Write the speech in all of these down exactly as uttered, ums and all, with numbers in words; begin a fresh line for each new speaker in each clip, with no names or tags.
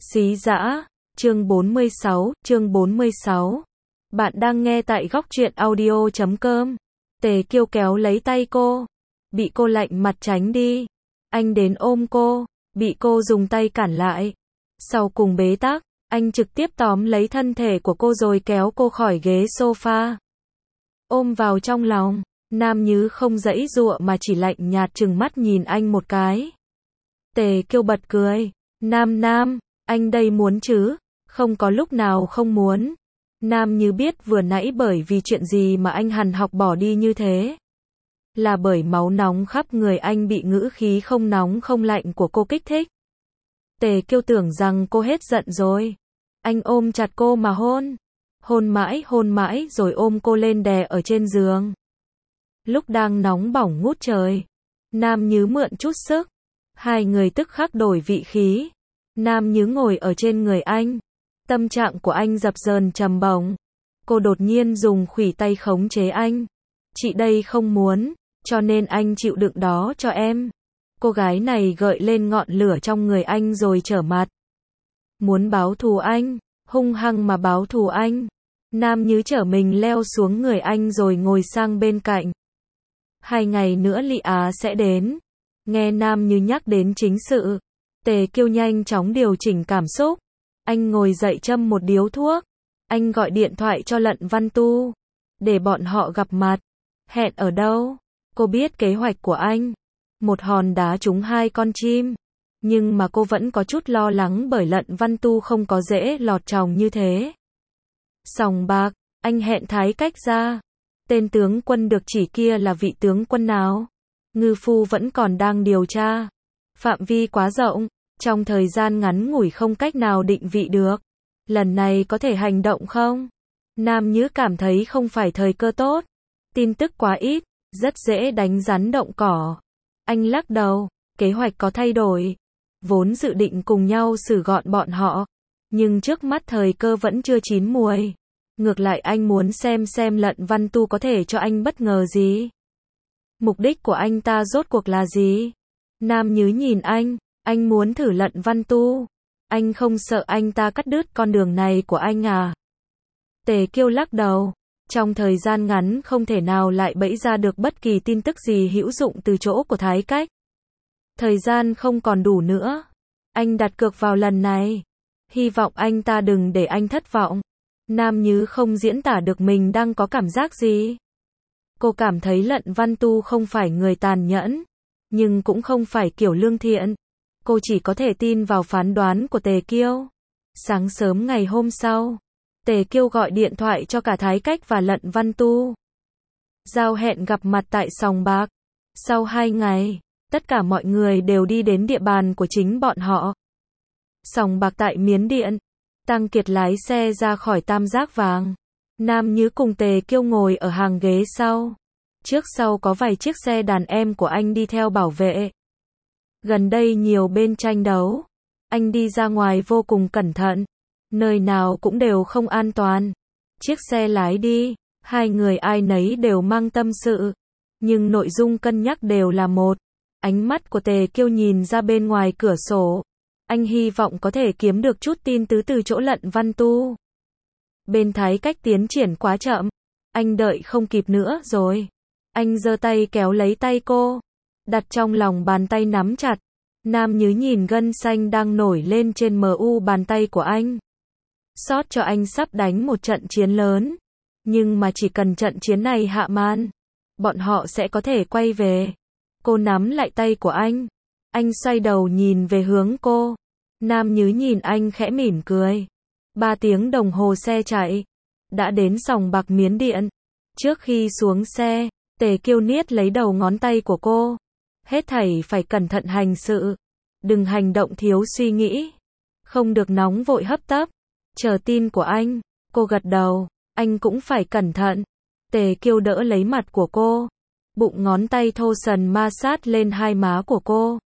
Xí dã, chương bốn mươi sáu, chương bốn mươi sáu. Bạn đang nghe tại góc truyện audio chấm com. Tề Kiêu kéo lấy tay cô, bị cô lạnh mặt tránh đi. Anh đến ôm cô, bị cô dùng tay cản lại. Sau cùng bế tắc, anh trực tiếp tóm lấy thân thể của cô rồi kéo cô khỏi ghế sofa. Ôm vào trong lòng, Nam Nhứ không giãy giụa mà chỉ lạnh nhạt trừng mắt nhìn anh một cái. Tề Kiêu bật cười, Nam Nam, anh đây muốn chứ, không có lúc nào không muốn. Nam Như biết vừa nãy bởi vì chuyện gì mà anh hằn học bỏ đi như thế. Là bởi máu nóng khắp người anh bị ngữ khí không nóng không lạnh của cô kích thích. Tề Kiêu tưởng rằng cô hết giận rồi. Anh ôm chặt cô mà hôn. Hôn mãi hôn mãi rồi ôm cô lên đè ở trên giường. Lúc đang nóng bỏng ngút trời, Nam Nhứ mượn chút sức. Hai người tức khắc đổi vị khí. Nam Nhứ ngồi ở trên người anh. Tâm trạng của anh dập dờn trầm bổng. Cô đột nhiên dùng khuỷu tay khống chế anh. Chị đây không muốn, cho nên anh chịu đựng đó cho em. Cô gái này gợi lên ngọn lửa trong người anh rồi trở mặt. Muốn báo thù anh, hung hăng mà báo thù anh. Nam Nhứ trở mình leo xuống người anh rồi ngồi sang bên cạnh. Hai ngày nữa Lị Á sẽ đến. Nghe Nam Như nhắc đến chính sự, Tề Kiêu nhanh chóng điều chỉnh cảm xúc. Anh ngồi dậy châm một điếu thuốc. Anh gọi điện thoại cho Lận Văn Tu, để bọn họ gặp mặt. Hẹn ở đâu? Cô biết kế hoạch của anh. Một hòn đá trúng hai con chim. Nhưng mà cô vẫn có chút lo lắng bởi Lận Văn Tu không có dễ lọt tròng như thế. Sòng bạc, anh hẹn Thái Cách ra. Tên tướng quân được chỉ kia là vị tướng quân nào? Ngư phu vẫn còn đang điều tra. Phạm vi quá rộng, trong thời gian ngắn ngủi không cách nào định vị được. Lần này có thể hành động không? Nam Nhứ cảm thấy không phải thời cơ tốt. Tin tức quá ít, rất dễ đánh rắn động cỏ. Anh lắc đầu, kế hoạch có thay đổi. Vốn dự định cùng nhau xử gọn bọn họ. Nhưng trước mắt thời cơ vẫn chưa chín muồi. Ngược lại anh muốn xem xem Lận Văn Tu có thể cho anh bất ngờ gì. Mục đích của anh ta rốt cuộc là gì? Nam Nhứ nhìn anh, anh muốn thử Lận Văn Tu. Anh không sợ anh ta cắt đứt con đường này của anh à? Tề Kiêu lắc đầu, trong thời gian ngắn không thể nào lại bẫy ra được bất kỳ tin tức gì hữu dụng từ chỗ của Thái Cách. Thời gian không còn đủ nữa. Anh đặt cược vào lần này. Hy vọng anh ta đừng để anh thất vọng. Nam Nhứ không diễn tả được mình đang có cảm giác gì. Cô cảm thấy Lận Văn Tu không phải người tàn nhẫn, nhưng cũng không phải kiểu lương thiện. Cô chỉ có thể tin vào phán đoán của Tề Kiêu. Sáng sớm ngày hôm sau, Tề Kiêu gọi điện thoại cho cả Thái Cách và Lận Văn Tu. Giao hẹn gặp mặt tại sòng bạc. Sau hai ngày, tất cả mọi người đều đi đến địa bàn của chính bọn họ. Sòng bạc tại Miến Điện. Tăng Kiệt lái xe ra khỏi Tam Giác Vàng. Nam Nhứ cùng Tề Kiêu ngồi ở hàng ghế sau. Trước sau có vài chiếc xe đàn em của anh đi theo bảo vệ. Gần đây nhiều bên tranh đấu. Anh đi ra ngoài vô cùng cẩn thận. Nơi nào cũng đều không an toàn. Chiếc xe lái đi, hai người ai nấy đều mang tâm sự. Nhưng nội dung cân nhắc đều là một. Ánh mắt của Tề Kiêu nhìn ra bên ngoài cửa sổ. Anh hy vọng có thể kiếm được chút tin tứ từ chỗ Lận Văn Tu. Bên Thái Cách tiến triển quá chậm. Anh đợi không kịp nữa rồi. Anh giơ tay kéo lấy tay cô. Đặt trong lòng bàn tay nắm chặt. Nam Nhứ nhìn gân xanh đang nổi lên trên mu bàn tay của anh. Xót cho anh sắp đánh một trận chiến lớn. Nhưng mà chỉ cần trận chiến này hạ màn, bọn họ sẽ có thể quay về. Cô nắm lại tay của anh. Anh xoay đầu nhìn về hướng cô. Nam Nhứ nhìn anh khẽ mỉm cười. Ba tiếng đồng hồ xe chạy. Đã đến sòng bạc Miến Điện. Trước khi xuống xe, Tề Kiêu niết lấy đầu ngón tay của cô. Hết thảy phải cẩn thận hành sự. Đừng hành động thiếu suy nghĩ. Không được nóng vội hấp tấp. Chờ tin của anh. Cô gật đầu. Anh cũng phải cẩn thận. Tề Kiêu đỡ lấy mặt của cô. Bụng ngón tay thô sần ma sát lên hai má của cô.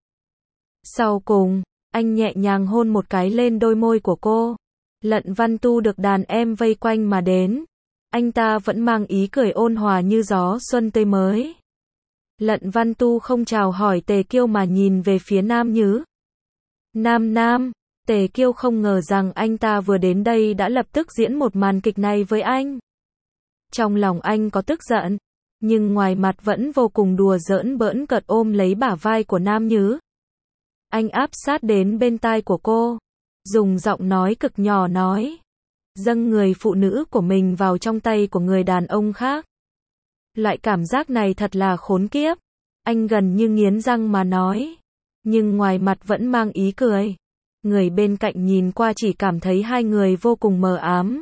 Sau cùng, anh nhẹ nhàng hôn một cái lên đôi môi của cô. Lận Văn Tu được đàn em vây quanh mà đến. Anh ta vẫn mang ý cười ôn hòa như gió xuân tươi mới. Lận Văn Tu không chào hỏi Tề Kiêu mà nhìn về phía Nam Nhứ. Nam Nam, Tề Kiêu không ngờ rằng anh ta vừa đến đây đã lập tức diễn một màn kịch này với anh. Trong lòng anh có tức giận, nhưng ngoài mặt vẫn vô cùng đùa giỡn bỡn cợt ôm lấy bả vai của Nam Nhứ. Anh áp sát đến bên tai của cô, dùng giọng nói cực nhỏ nói, dâng người phụ nữ của mình vào trong tay của người đàn ông khác. Loại cảm giác này thật là khốn kiếp. Anh gần như nghiến răng mà nói, nhưng ngoài mặt vẫn mang ý cười. Người bên cạnh nhìn qua chỉ cảm thấy hai người vô cùng mờ ám.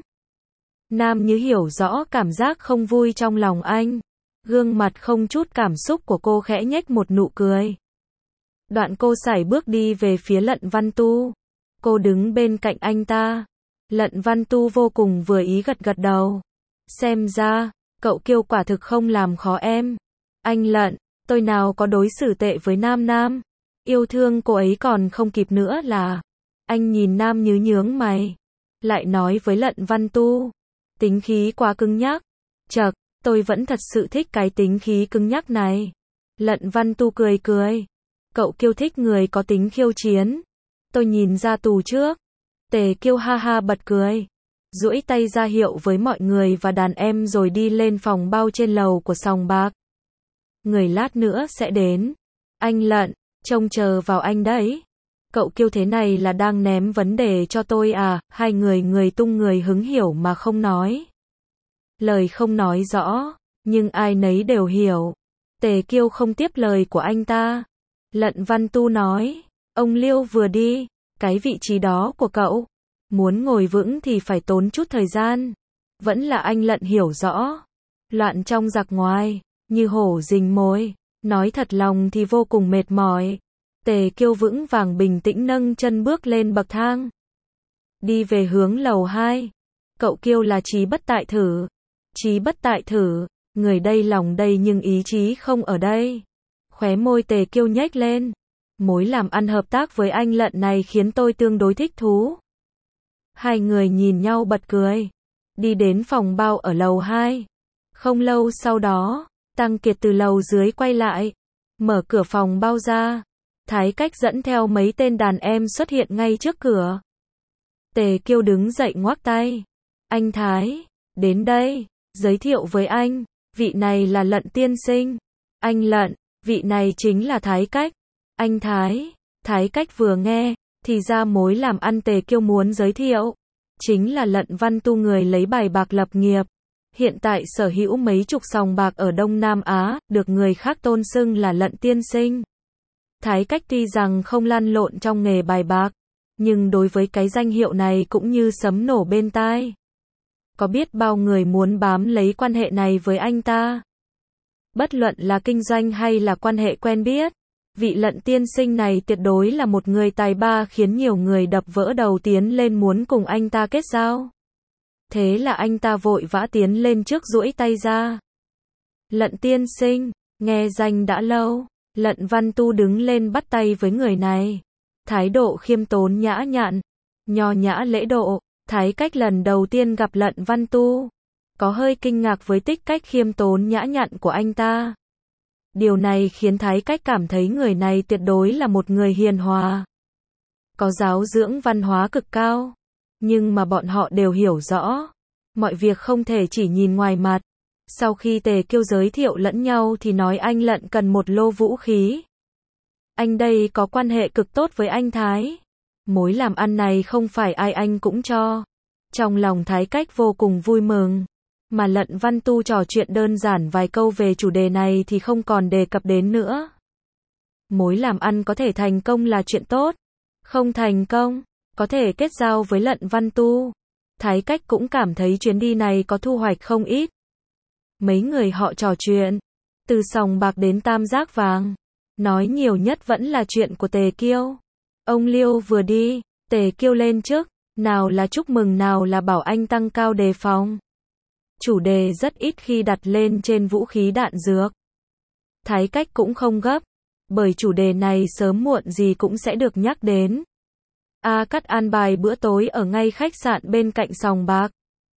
Nam Như hiểu rõ cảm giác không vui trong lòng anh. Gương mặt không chút cảm xúc của cô khẽ nhếch một nụ cười. Đoạn cô sải bước đi về phía Lận Văn Tu. Cô đứng bên cạnh anh ta. Lận Văn Tu vô cùng vừa ý gật gật đầu. Xem ra, cậu Kiêu quả thực không làm khó em. Anh Lận, tôi nào có đối xử tệ với Nam Nam. Yêu thương cô ấy còn không kịp nữa là. Anh nhìn Nam Như nhướng mày. Lại nói với Lận Văn Tu. Tính khí quá cứng nhắc. Chậc, tôi vẫn thật sự thích cái tính khí cứng nhắc này. Lận Văn Tu cười cười. Cậu Kiêu thích người có tính khiêu chiến. Tôi nhìn ra tù trước. Tề Kiêu ha ha bật cười. Duỗi tay ra hiệu với mọi người và đàn em rồi đi lên phòng bao trên lầu của sòng bạc. Người lát nữa sẽ đến. Anh Lận, trông chờ vào anh đấy. Cậu Kiêu thế này là đang ném vấn đề cho tôi à? Hai người người tung người hứng hiểu mà không nói. Lời không nói rõ, nhưng ai nấy đều hiểu. Tề Kiêu không tiếp lời của anh ta. Lận Văn Tu nói, ông Liêu vừa đi, cái vị trí đó của cậu, muốn ngồi vững thì phải tốn chút thời gian. Vẫn là anh Lận hiểu rõ. Loạn trong giặc ngoài, như hổ rình mồi, nói thật lòng thì vô cùng mệt mỏi. Tề Kiêu vững vàng bình tĩnh nâng chân bước lên bậc thang. Đi về hướng lầu hai. Cậu Kiêu là Chí Bất Tại Thử. Chí Bất Tại Thử, người đây lòng đây nhưng ý chí không ở đây. Khóe môi Tề Kiêu nhếch lên. Mối làm ăn hợp tác với anh Lận này khiến tôi tương đối thích thú. Hai người nhìn nhau bật cười. Đi đến phòng bao ở lầu hai. Không lâu sau đó, Tăng Kiệt từ lầu dưới quay lại. Mở cửa phòng bao ra. Thái Cách dẫn theo mấy tên đàn em xuất hiện ngay trước cửa. Tề Kiêu đứng dậy ngoắc tay. Anh Thái, đến đây, giới thiệu với anh, vị này là Lận tiên sinh. Anh Lận, vị này chính là Thái Cách. Anh Thái, Thái Cách vừa nghe, thì ra mối làm ăn Tề Kiêu muốn giới thiệu. Chính là Lận Văn Tu người lấy bài bạc lập nghiệp. Hiện tại sở hữu mấy chục sòng bạc ở Đông Nam Á, được người khác tôn xưng là Lận tiên sinh. Thái Cách tuy rằng không lăn lộn trong nghề bài bạc, nhưng đối với cái danh hiệu này cũng như sấm nổ bên tai. Có biết bao người muốn bám lấy quan hệ này với anh ta. Bất luận là kinh doanh hay là quan hệ quen biết, vị Lận tiên sinh này tuyệt đối là một người tài ba khiến nhiều người đập vỡ đầu tiến lên muốn cùng anh ta kết giao. Thế là anh ta vội vã tiến lên trước duỗi tay ra. Lận tiên sinh, nghe danh đã lâu. Lận Văn Tu đứng lên bắt tay với người này. Thái độ khiêm tốn nhã nhặn, nho nhã lễ độ. Thái Cách lần đầu tiên gặp Lận Văn Tu, có hơi kinh ngạc với tích cách khiêm tốn nhã nhặn của anh ta. Điều này khiến Thái Cách cảm thấy người này tuyệt đối là một người hiền hòa, có giáo dưỡng văn hóa cực cao. Nhưng mà bọn họ đều hiểu rõ, mọi việc không thể chỉ nhìn ngoài mặt. Sau khi Tề Kiêu giới thiệu lẫn nhau thì nói anh Lận cần một lô vũ khí. Anh đây có quan hệ cực tốt với anh Thái. Mối làm ăn này không phải ai anh cũng cho. Trong lòng Thái Cách vô cùng vui mừng. Mà Lận Văn Tu trò chuyện đơn giản vài câu về chủ đề này thì không còn đề cập đến nữa. Mối làm ăn có thể thành công là chuyện tốt. Không thành công, có thể kết giao với Lận Văn Tu. Thái Cách cũng cảm thấy chuyến đi này có thu hoạch không ít. Mấy người họ trò chuyện, từ sòng bạc đến tam giác vàng. Nói nhiều nhất vẫn là chuyện của Tề Kiêu. Ông Liêu vừa đi, Tề Kiêu lên trước, nào là chúc mừng nào là bảo anh tăng cao đề phòng. Chủ đề rất ít khi đặt lên trên vũ khí đạn dược. Thái Cách cũng không gấp, bởi chủ đề này sớm muộn gì cũng sẽ được nhắc đến. A Cắt an bài bữa tối ở ngay khách sạn bên cạnh sòng bạc.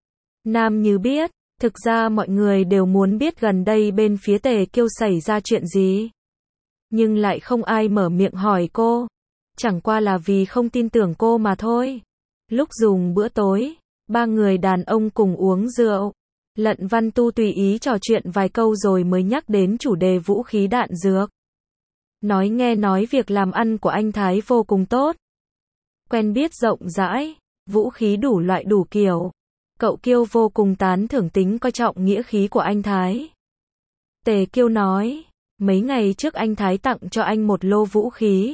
Nam Như biết, thực ra mọi người đều muốn biết gần đây bên phía Tề Kiêu xảy ra chuyện gì. Nhưng lại không ai mở miệng hỏi cô. Chẳng qua là vì không tin tưởng cô mà thôi. Lúc dùng bữa tối, ba người đàn ông cùng uống rượu. Lận Văn Tu tùy ý trò chuyện vài câu rồi mới nhắc đến chủ đề vũ khí đạn dược. Nói nghe nói việc làm ăn của anh Thái vô cùng tốt. Quen biết rộng rãi, vũ khí đủ loại đủ kiểu. Cậu Kiêu vô cùng tán thưởng tính coi trọng nghĩa khí của anh Thái. Tề Kiêu nói, mấy ngày trước anh Thái tặng cho anh một lô vũ khí.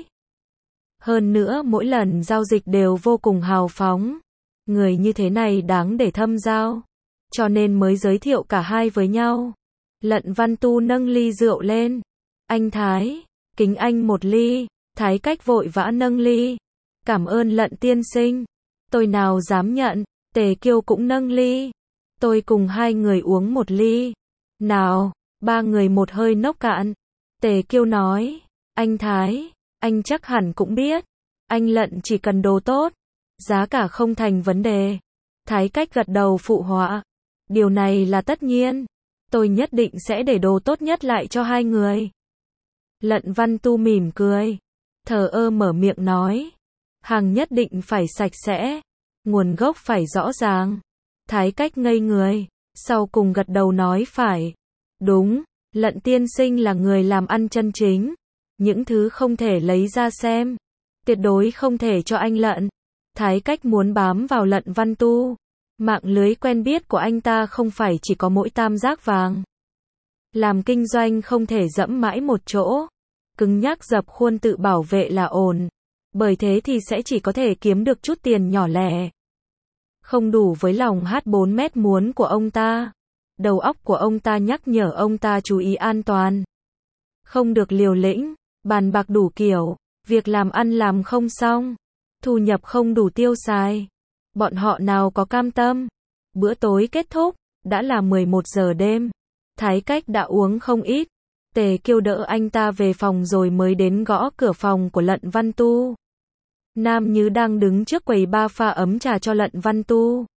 Hơn nữa mỗi lần giao dịch đều vô cùng hào phóng. Người như thế này đáng để thâm giao. Cho nên mới giới thiệu cả hai với nhau. Lận Văn Tu nâng ly rượu lên. Anh Thái, kính anh một ly. Thái Cách vội vã nâng ly. Cảm ơn Lận tiên sinh. Tôi nào dám nhận. Tề Kiêu cũng nâng ly. Tôi cùng hai người uống một ly. Nào, ba người một hơi nốc cạn. Tề Kiêu nói, anh Thái, anh chắc hẳn cũng biết. Anh Lận chỉ cần đồ tốt. Giá cả không thành vấn đề. Thái Cách gật đầu phụ họa. Điều này là tất nhiên. Tôi nhất định sẽ để đồ tốt nhất lại cho hai người. Lận Văn Tu mỉm cười. Thờ ơ mở miệng nói. Hàng nhất định phải sạch sẽ. Nguồn gốc phải rõ ràng. Thái Cách ngây người. Sau cùng gật đầu nói phải. Đúng, Lận tiên sinh là người làm ăn chân chính. Những thứ không thể lấy ra xem. Tuyệt đối không thể cho anh Lận. Thái Cách muốn bám vào Lận Văn Tu. Mạng lưới quen biết của anh ta không phải chỉ có mỗi tam giác vàng. Làm kinh doanh không thể dẫm mãi một chỗ. Cứng nhắc dập khuôn tự bảo vệ là ổn. Bởi thế thì sẽ chỉ có thể kiếm được chút tiền nhỏ lẻ. Không đủ với lòng hát bốn mét muốn của ông ta. Đầu óc của ông ta nhắc nhở ông ta chú ý an toàn. Không được liều lĩnh, bàn bạc đủ kiểu, việc làm ăn làm không xong, thu nhập không đủ tiêu xài. Bọn họ nào có cam tâm. Bữa tối kết thúc, đã là mười một giờ đêm. Thái Cách đã uống không ít. Tề Kiêu đỡ anh ta về phòng rồi mới đến gõ cửa phòng của Lận Văn Tu. Nam Nhứ đang đứng trước quầy ba pha ấm trà cho Lận Văn Tu.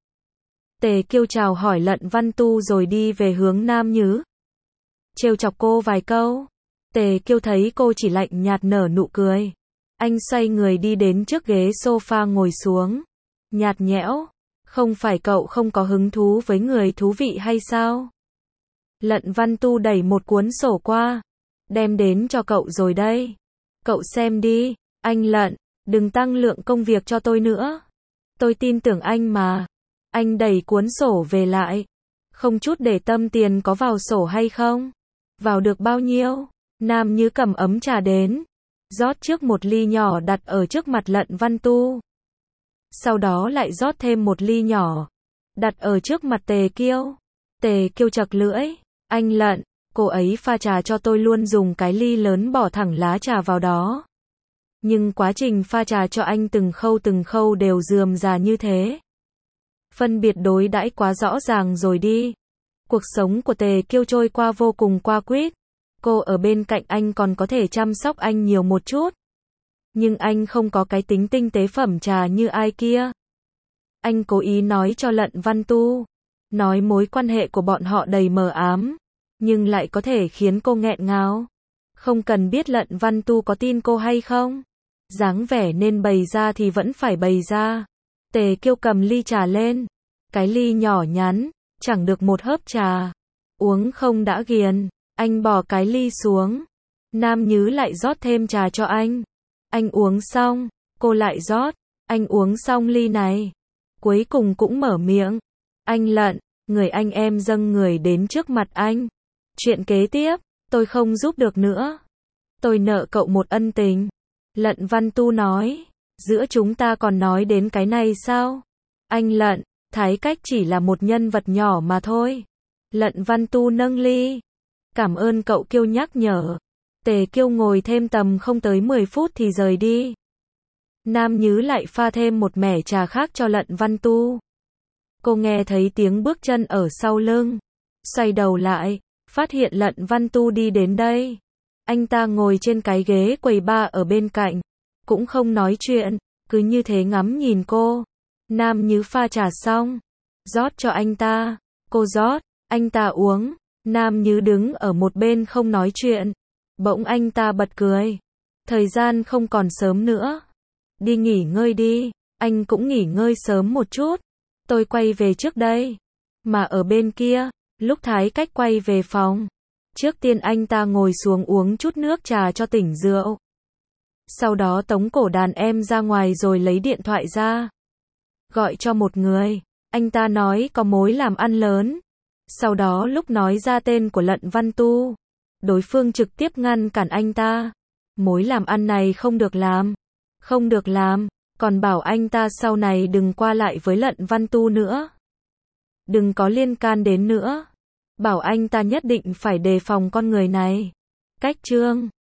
Tề Kiêu chào hỏi Lận Văn Tu rồi đi về hướng Nam Nhứ. Trêu chọc cô vài câu. Tề Kiêu thấy cô chỉ lạnh nhạt nở nụ cười. Anh xoay người đi đến trước ghế sofa ngồi xuống. Nhạt nhẽo. Không phải cậu không có hứng thú với người thú vị hay sao? Lận Văn Tu đẩy một cuốn sổ qua. Đem đến cho cậu rồi đây. Cậu xem đi. Anh Lận, đừng tăng lượng công việc cho tôi nữa. Tôi tin tưởng anh mà. Anh đẩy cuốn sổ về lại. Không chút để tâm tiền có vào sổ hay không? Vào được bao nhiêu? Nam Nhứ cầm ấm trà đến. Rót trước một ly nhỏ đặt ở trước mặt Lận Văn Tu. Sau đó lại rót thêm một ly nhỏ. Đặt ở trước mặt Tề Kiêu. Tề Kiêu chật lưỡi. Anh Lận, cô ấy pha trà cho tôi luôn dùng cái ly lớn bỏ thẳng lá trà vào đó. Nhưng quá trình pha trà cho anh từng khâu từng khâu đều rườm rà như thế. Phân biệt đối đãi quá rõ ràng rồi đi. Cuộc sống của Tề Kiêu trôi qua vô cùng qua quýt. Cô ở bên cạnh anh còn có thể chăm sóc anh nhiều một chút. Nhưng anh không có cái tính tinh tế phẩm trà như ai kia. Anh cố ý nói cho Lận Văn Tu. Nói mối quan hệ của bọn họ đầy mờ ám. Nhưng lại có thể khiến cô nghẹn ngào. Không cần biết Lận Văn Tu có tin cô hay không. Dáng vẻ nên bày ra thì vẫn phải bày ra. Tề Kiêu cầm ly trà lên. Cái ly nhỏ nhắn, chẳng được một hớp trà. Uống không đã ghiền. Anh bỏ cái ly xuống. Nam Nhứ lại rót thêm trà cho anh. Anh uống xong, cô lại rót. Anh uống xong ly này. Cuối cùng cũng mở miệng. Anh Lận, người anh em dâng người đến trước mặt anh. Chuyện kế tiếp, tôi không giúp được nữa. Tôi nợ cậu một ân tình. Lận Văn Tu nói. Giữa chúng ta còn nói đến cái này sao? Anh Lận, Thái Cách chỉ là một nhân vật nhỏ mà thôi. Lận Văn Tu nâng ly. Cảm ơn cậu Kiêu nhắc nhở. Tề Kiêu ngồi thêm tầm không tới mười phút thì rời đi. Nam Nhứ lại pha thêm một mẻ trà khác cho Lận Văn Tu. Cô nghe thấy tiếng bước chân ở sau lưng. Xoay đầu lại, phát hiện Lận Văn Tu đi đến đây. Anh ta ngồi trên cái ghế quầy bar ở bên cạnh. Cũng không nói chuyện, cứ như thế ngắm nhìn cô. Nam Nhứ pha trà xong. Rót cho anh ta. Cô rót, anh ta uống. Nam Nhứ đứng ở một bên không nói chuyện. Bỗng anh ta bật cười. Thời gian không còn sớm nữa. Đi nghỉ ngơi đi, anh cũng nghỉ ngơi sớm một chút. Tôi quay về trước đây. Mà ở bên kia, lúc Thái Cách quay về phòng, trước tiên anh ta ngồi xuống uống chút nước trà cho tỉnh rượu. Sau đó tống cổ đàn em ra ngoài rồi lấy điện thoại ra. Gọi cho một người, anh ta nói có mối làm ăn lớn. Sau đó lúc nói ra tên của Lận Văn Tu, đối phương trực tiếp ngăn cản anh ta. Mối làm ăn này không được làm. Không được làm, còn bảo anh ta sau này đừng qua lại với Lận Văn Tu nữa. Đừng có liên can đến nữa. Bảo anh ta nhất định phải đề phòng con người này. Cách chương